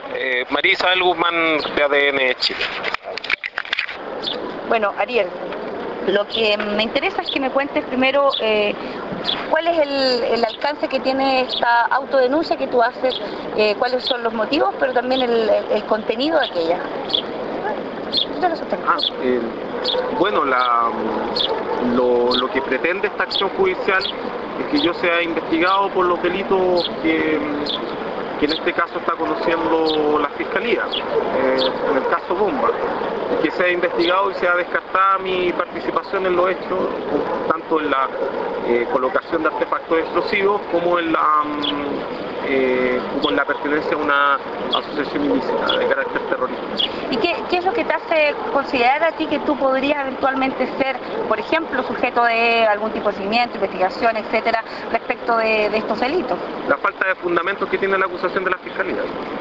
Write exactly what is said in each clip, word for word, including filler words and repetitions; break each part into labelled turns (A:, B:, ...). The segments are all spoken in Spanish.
A: Eh, María Isabel Guzmán, de A D N Chile.
B: Bueno, Ariel, lo que me interesa es que me cuentes primero eh, cuál es el, el alcance que tiene esta autodenuncia que tú haces, eh, cuáles son los motivos, pero también el, el, el contenido de aquella.
A: Ah, eh, bueno, la, lo, lo que pretende esta acción judicial es que yo sea investigado por los delitos que, que en este caso está conociendo la Fiscalía, eh, en el caso Bomba, que sea investigado y sea descartada mi participación en los hechos, tanto en la eh, colocación de artefactos explosivos como en la eh, como en la pertenencia a una asociación ilícita de carácter terrorista.
B: ¿Y qué, qué es lo que te hace considerar a ti que tú podrías eventualmente ser, por ejemplo, sujeto de algún tipo de seguimiento, investigación, etcétera, respecto de, de estos delitos?
A: La falta de fundamentos que tiene la acusación de la Fiscalía.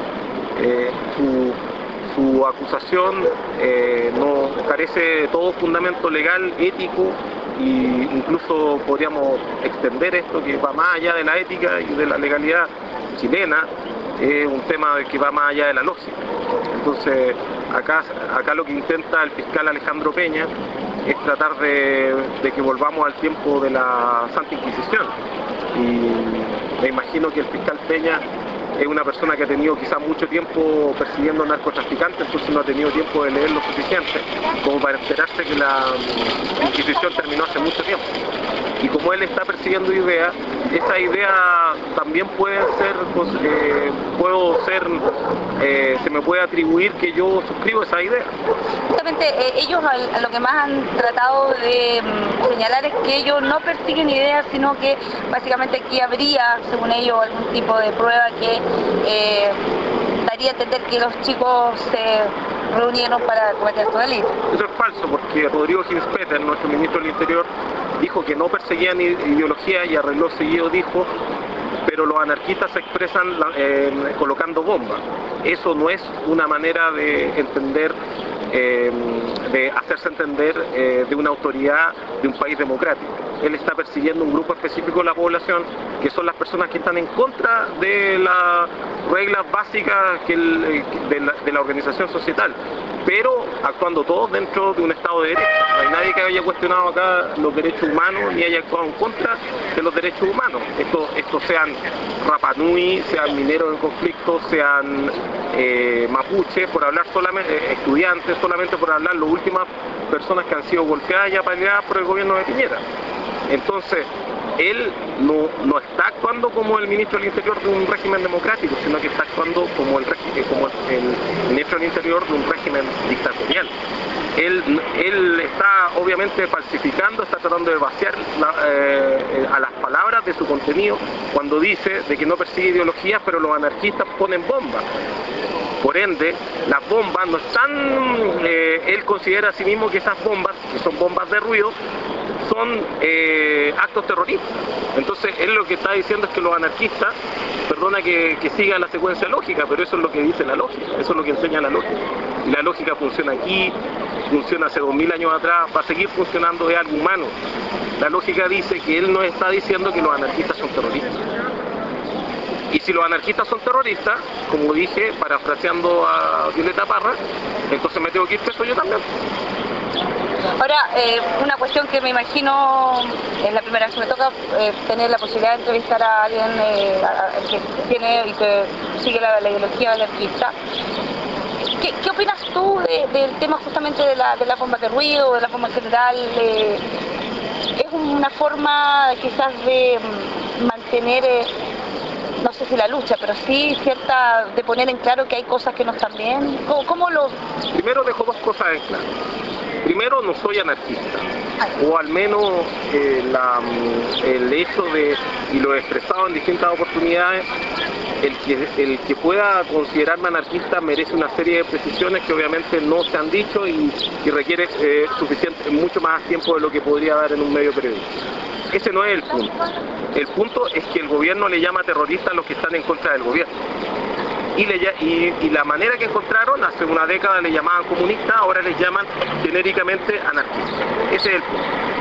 A: Eh, su, su acusación eh, no carece de todo fundamento legal, ético, e incluso podríamos extender esto que va más allá de la ética y de la legalidad chilena, es un tema que va más allá de la lógica. Entonces, acá, acá lo que intenta el fiscal Alejandro Peña es tratar de, de que volvamos al tiempo de la Santa Inquisición. Y me imagino que el fiscal Peña es una persona que ha tenido quizás mucho tiempo persiguiendo narcotraficantes, entonces no ha tenido tiempo de leer lo suficiente como para enterarse que la Inquisición terminó hace mucho tiempo. Y como él está persiguiendo ideas, esa idea también puede ser, pues, eh, puedo ser, eh, se me puede atribuir que yo suscribo esa idea.
B: Justamente eh, ellos a, a lo que más han tratado de um, señalar es que ellos no persiguen ideas, sino que básicamente aquí habría, según ellos, algún tipo de prueba que eh, daría a entender que los chicos se reunieron para cometer estos delitos.
A: Eso es falso, porque Rodrigo Ginspeter, nuestro ministro del Interior, dijo que no perseguían ideología y arregló seguido dijo, pero los anarquistas se expresan eh, colocando bombas. Eso no es una manera de entender, eh, de hacerse entender eh, de una autoridad de un país democrático. Él está persiguiendo un grupo específico de la población, que son las personas que están en contra de las reglas básicas que el, de, la, de la organización societal, pero actuando todos dentro de un Estado de Derecho. No hay nadie que haya cuestionado acá los derechos humanos ni haya actuado en contra de los derechos humanos. Estos, estos sean Rapa Nui, sean mineros en conflicto, sean eh, mapuches, por hablar solamente, eh, estudiantes, solamente por hablar las últimas personas que han sido golpeadas y apaleadas por el gobierno de Piñera. Entonces, él no, no está actuando como el ministro del Interior de un régimen democrático, sino que está actuando como el, como el ministro del Interior de un régimen dictatorial. Él, él está obviamente falsificando, está tratando de vaciar la, eh, a las palabras de su contenido cuando dice de que no persigue ideologías, pero los anarquistas ponen bombas. Por ende, las bombas no están, eh, él considera a sí mismo que esas bombas, que son bombas de ruido, son eh, actos terroristas. Entonces él lo que está diciendo es que los anarquistas, perdona que, que siga la secuencia lógica, pero eso es lo que dice la lógica, eso es lo que enseña la lógica. Y la lógica funciona aquí, funciona hace dos mil años atrás, va a seguir funcionando, de algo humano. La lógica dice que él no está diciendo que los anarquistas son terroristas. Y si los anarquistas son terroristas, como dije, parafraseando a Violeta Parra, entonces me tengo que ir preso yo también.
B: Ahora, eh, una cuestión que me imagino, es la primera vez que me toca eh, tener la posibilidad de entrevistar a alguien eh, a, a, que tiene y que sigue la, la ideología anarquista. ¿Qué, ¿Qué opinas tú de, del tema justamente de la, de la bomba de ruido, de la bomba en general? Eh, ¿Es una forma quizás de mantener, eh, no sé si la lucha, pero sí cierta, de poner en claro que hay cosas que no están bien? ¿Cómo, cómo lo...?
A: Primero dejo dos cosas en claro. Primero, no soy anarquista, o al menos eh, la, el hecho de, y lo he expresado en distintas oportunidades, el que, el que pueda considerarme anarquista merece una serie de precisiones que obviamente no se han dicho y, y requiere eh, suficiente, mucho más tiempo de lo que podría dar en un medio periodístico. Ese no es el punto. El punto es que el gobierno le llama terrorista a los que están en contra del gobierno. Y, le, y, y la manera que encontraron, hace una década le llamaban comunistas, ahora les llaman genéricamente anarquistas. Ese es el punto.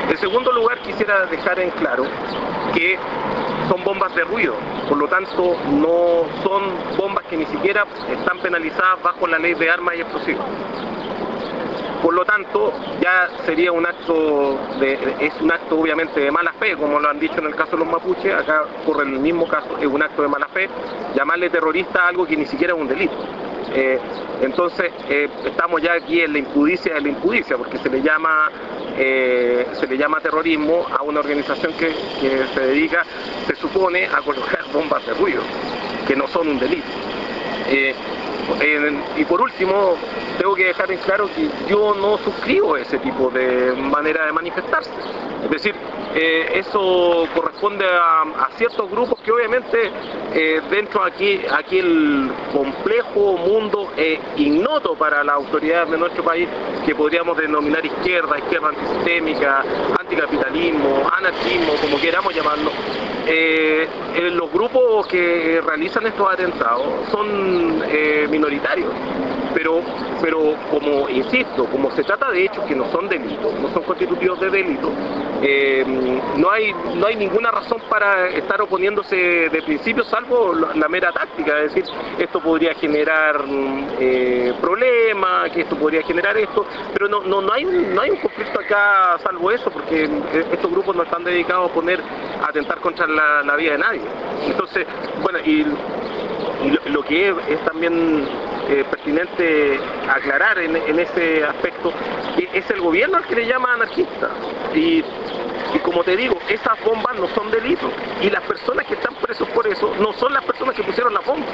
A: En segundo lugar, quisiera dejar en claro que son bombas de ruido, por lo tanto no son bombas que ni siquiera están penalizadas bajo la ley de armas y explosivos. Por lo tanto, ya sería un acto, de, es un acto obviamente de mala fe, como lo han dicho en el caso de los mapuches, acá ocurre el mismo caso, es un acto de mala fe, llamarle terrorista a algo que ni siquiera es un delito. Eh, entonces, eh, estamos ya aquí en la impudicia de la impudicia, porque se le llama, eh, se le llama terrorismo a una organización que, que se dedica, se supone, a colocar bombas de ruido, que no son un delito. Eh, Eh, y por último, tengo que dejar en claro que yo no suscribo ese tipo de manera de manifestarse. Es decir, eh, eso corresponde a, a ciertos grupos que obviamente eh, dentro de aquí, aquí el complejo mundo eh, ignoto para las autoridades de nuestro país, que podríamos denominar izquierda, izquierda antisistémica, anticapitalismo, anarquismo, como queramos llamarlo. Eh, eh, los grupos que realizan estos atentados son eh, minoritarios, pero, pero como insisto, como se trata de hechos que no son delitos, no son constitutivos de delitos, eh, no hay no hay ninguna razón para estar oponiéndose de principio, salvo la, la mera táctica, es decir, esto podría generar eh, problemas, que esto podría generar esto, pero no no no hay no hay un conflicto acá salvo eso, porque estos grupos no están dedicados a poner a atentar contra la, la vida de nadie. Entonces, bueno, y, y lo, lo que es, es también eh, pertinente aclarar en, en ese aspecto, que es el gobierno al que le llama anarquista. Y, y como te digo, esas bombas no son delitos. Y las personas que están presos por eso no son las personas que pusieron las bombas.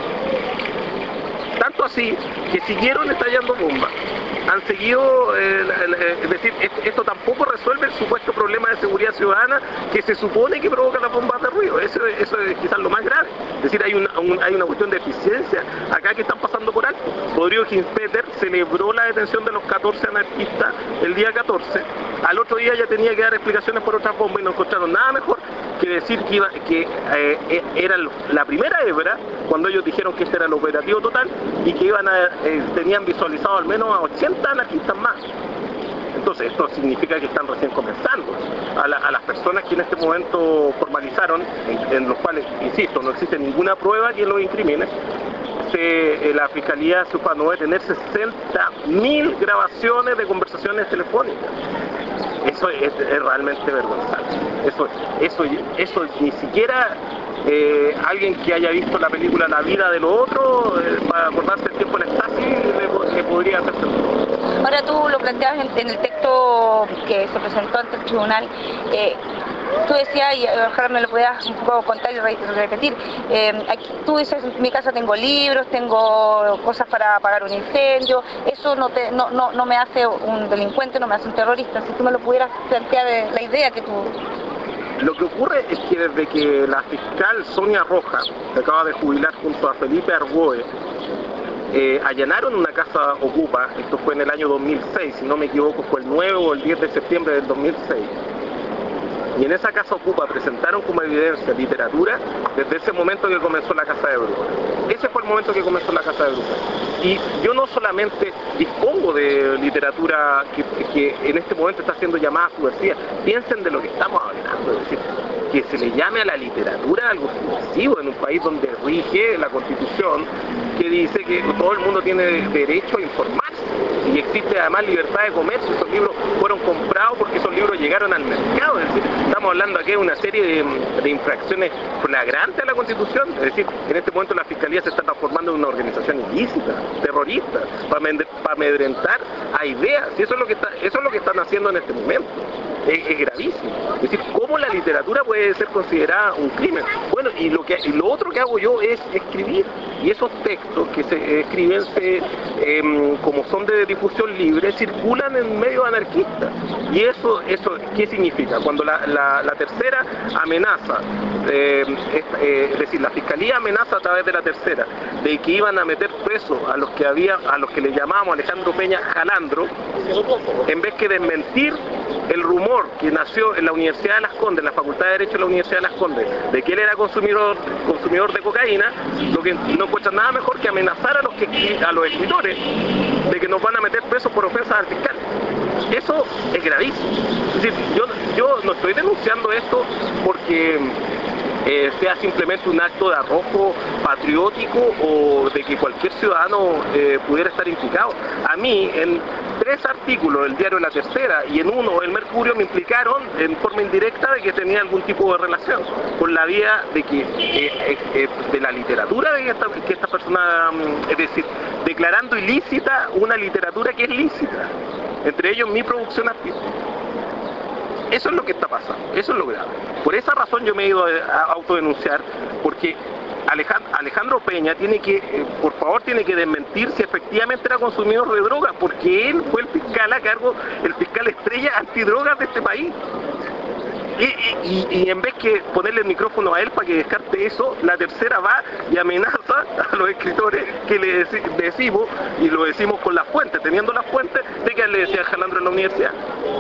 A: Tanto así que siguieron estallando bombas. Han seguido, eh, es decir, esto tampoco resuelve el supuesto problema de seguridad ciudadana que se supone que provoca las bombas de ruido. Eso, eso es quizás lo más grave. Es decir, hay una, un, hay una cuestión de eficiencia acá que están pasando por alto. Rodrigo Ginspeter celebró la detención de los catorce anarquistas el día catorce. Al otro día ya tenía que dar explicaciones por otras bombas y no encontraron nada mejor que decir que, iba, que eh, era la primera hebra, cuando ellos dijeron que este era el operativo total y que iban a, eh, tenían visualizado al menos a ochenta anarquistas más. Entonces esto significa que están recién comenzando. A, la, a las personas que en este momento formalizaron, en, en los cuales, insisto, no existe ninguna prueba que los incrimine, se, eh, la Fiscalía se ufanó de tener sesenta mil grabaciones de conversaciones telefónicas. Eso es, es realmente vergonzante. Eso, eso, eso ni siquiera eh, alguien que haya visto la película La vida de lo otro, eh, para acordarse el tiempo en Stasi, le, le podría hacer sentido.
B: Ahora tú lo planteabas en, en el texto que se presentó ante el tribunal, eh, tú decías, y ojalá me lo pudieras un poco contar y repetir, eh, aquí tú dices, en mi casa tengo libros, tengo cosas para apagar un incendio, eso no, te, no, no, no me hace un delincuente, no me hace un terrorista, si tú me lo pudieras plantear de la idea que tú...
A: Lo que ocurre es que desde que la fiscal Sonia Rojas se acaba de jubilar junto a Felipe Argoe, Eh, allanaron una casa Ocupa, esto fue en el año dos mil seis, si no me equivoco fue el nueve o el diez de septiembre del dos mil seis, y en esa casa Ocupa presentaron como evidencia literatura desde ese momento que comenzó la Casa de Brujas. Ese fue el momento que comenzó la Casa de Brujas. Y yo no solamente dispongo de literatura que, que en este momento está siendo llamada subversiva, piensen de lo que estamos hablando, es decir, que se le llame a la literatura algo subversivo en un país donde rige la Constitución, que dice que todo el mundo tiene derecho a informarse y existe además libertad de comercio. Esos libros fueron comprados porque esos libros llegaron al mercado, es decir, estamos hablando aquí de una serie de, de infracciones flagrantes a la Constitución, es decir, en este momento la Fiscalía se está transformando en una organización ilícita, terrorista, para, para amedrentar a ideas, y eso es lo que está, eso es lo que están haciendo en este momento. Es, es gravísimo. Es decir, ¿cómo la literatura puede ser considerada un crimen? Bueno, y lo, que, y lo otro que hago yo es escribir, y esos textos que se escriben, se, eh, como son de difusión libre, circulan en medios anarquistas. ¿Y eso, eso qué significa? Cuando la, la, la tercera amenaza, eh, es, eh, es decir, la Fiscalía amenaza a través de la tercera, de que iban a meter presos a los que había, a los que le llamábamos Alejandro Peña Jalandro, en vez que desmentir el rumor que nació en la Universidad de Las Condes, en la Facultad de Derecho de la Universidad de Las Condes, de que él era consumidor, consumidor de cocaína, lo que no encuentran nada mejor que amenazar a los, que, a los escritores de que nos van a meter presos por ofensas al fiscal. Eso es gravísimo. Es decir, yo, yo no estoy denunciando esto porque eh, sea simplemente un acto de arrojo patriótico o de que cualquier ciudadano eh, pudiera estar implicado. A mí, en tres artículos del diario La Tercera y en uno el Mercurio me implicaron en forma indirecta de que tenía algún tipo de relación con la vía de que eh, eh, de la literatura de que esta, que esta persona, es decir, declarando ilícita una literatura que es lícita, entre ellos mi producción artística. Eso es lo que está pasando, eso es lo grave. Por esa razón yo me he ido a autodenunciar, porque Alejandro Peña tiene que, eh, por favor, tiene que desmentir si efectivamente era consumidor de drogas, porque él fue el fiscal a cargo, el fiscal estrella antidrogas de este país. Y, y, y en vez que ponerle el micrófono a él para que descarte eso, La Tercera va y amenaza a los escritores que le dec decimos, y lo decimos con las fuentes, teniendo las fuentes, de que le decía a Jalandro en la universidad.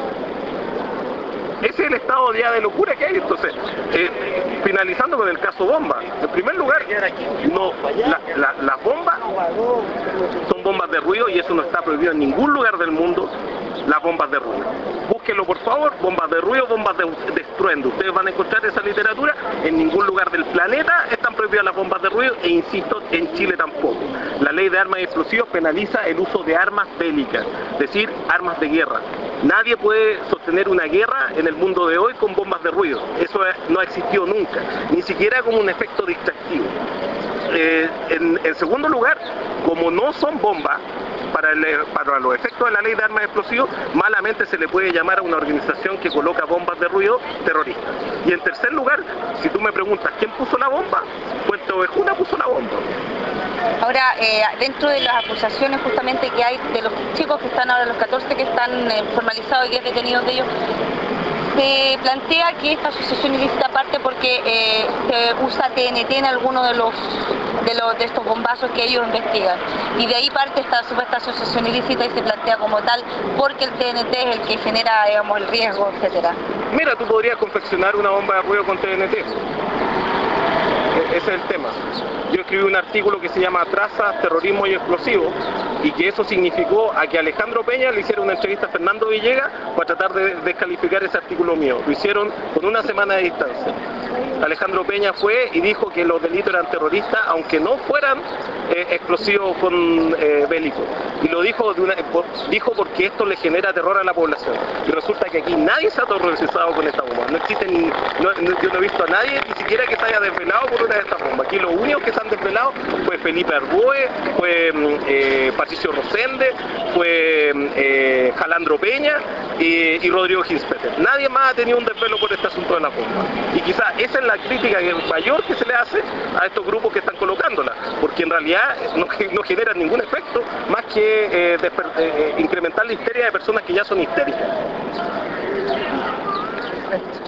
A: Ese es el estado ya de locura que hay. Entonces, eh, finalizando con el caso bomba, en primer lugar, no, la, la, las bombas son bombas de ruido y eso no está prohibido en ningún lugar del mundo, las bombas de ruido. Búsquenlo por favor, bombas de ruido, bombas de, de estruendo. Ustedes van a encontrar esa literatura, en ningún lugar del planeta están prohibidas las bombas de ruido e insisto, en Chile tampoco. La ley de armas y explosivos penaliza el uso de armas bélicas, es decir, armas de guerra. Nadie puede sostener una guerra en el mundo de hoy con bombas de ruido. Eso no ha existido nunca, ni siquiera como un efecto distractivo. Eh, en, en segundo lugar, como no son bombas, para, el, para los efectos de la ley de armas explosivos, malamente se le puede llamar a una organización que coloca bombas de ruido terrorista. Y en tercer lugar, si tú me preguntas quién puso la bomba, Puente Ovejuna puso la bomba.
B: Ahora, eh, dentro de las acusaciones justamente que hay de los chicos que están ahora, los catorce que están eh, formalizados y que es detenidos de ellos, se plantea que esta asociación ilícita parte porque eh, se usa T N T en alguno de los, de los de estos bombazos que ellos investigan. Y de ahí parte esta supuesta asociación ilícita y se plantea como tal porque el T N T es el que genera, digamos, el riesgo, etcétera.
A: Mira, tú podrías confeccionar una bomba de ruido con T N T. Ese es el tema. Yo escribí un artículo que se llama Trazas, Terrorismo y Explosivos, y que eso significó a que Alejandro Peña le hiciera una entrevista a Fernando Villegas para tratar de descalificar ese artículo mío. Lo hicieron con una semana de distancia. Alejandro Peña fue y dijo que los delitos eran terroristas, aunque no fueran eh, explosivos con eh, bélicos. Y lo dijo, de una, por, dijo porque esto le genera terror a la población. Y resulta que aquí nadie se ha aterrorizado con esta bomba. No existe ni, no, no, yo no he visto a nadie ni siquiera que se haya desvelado por una de estas bombas. Aquí lo único que se han desvelado fue Felipe Arboe, fue eh, Patricio Rosende, fue eh, Jalandro Peña eh, y Rodrigo Ginspeter. Nadie más ha tenido un desvelo por este asunto de la bomba. Y quizás esa es la crítica mayor que se le hace a estos grupos que están colocándola, porque en realidad no, no generan ningún efecto más que eh, eh, incrementar la histeria de personas que ya son histéricas.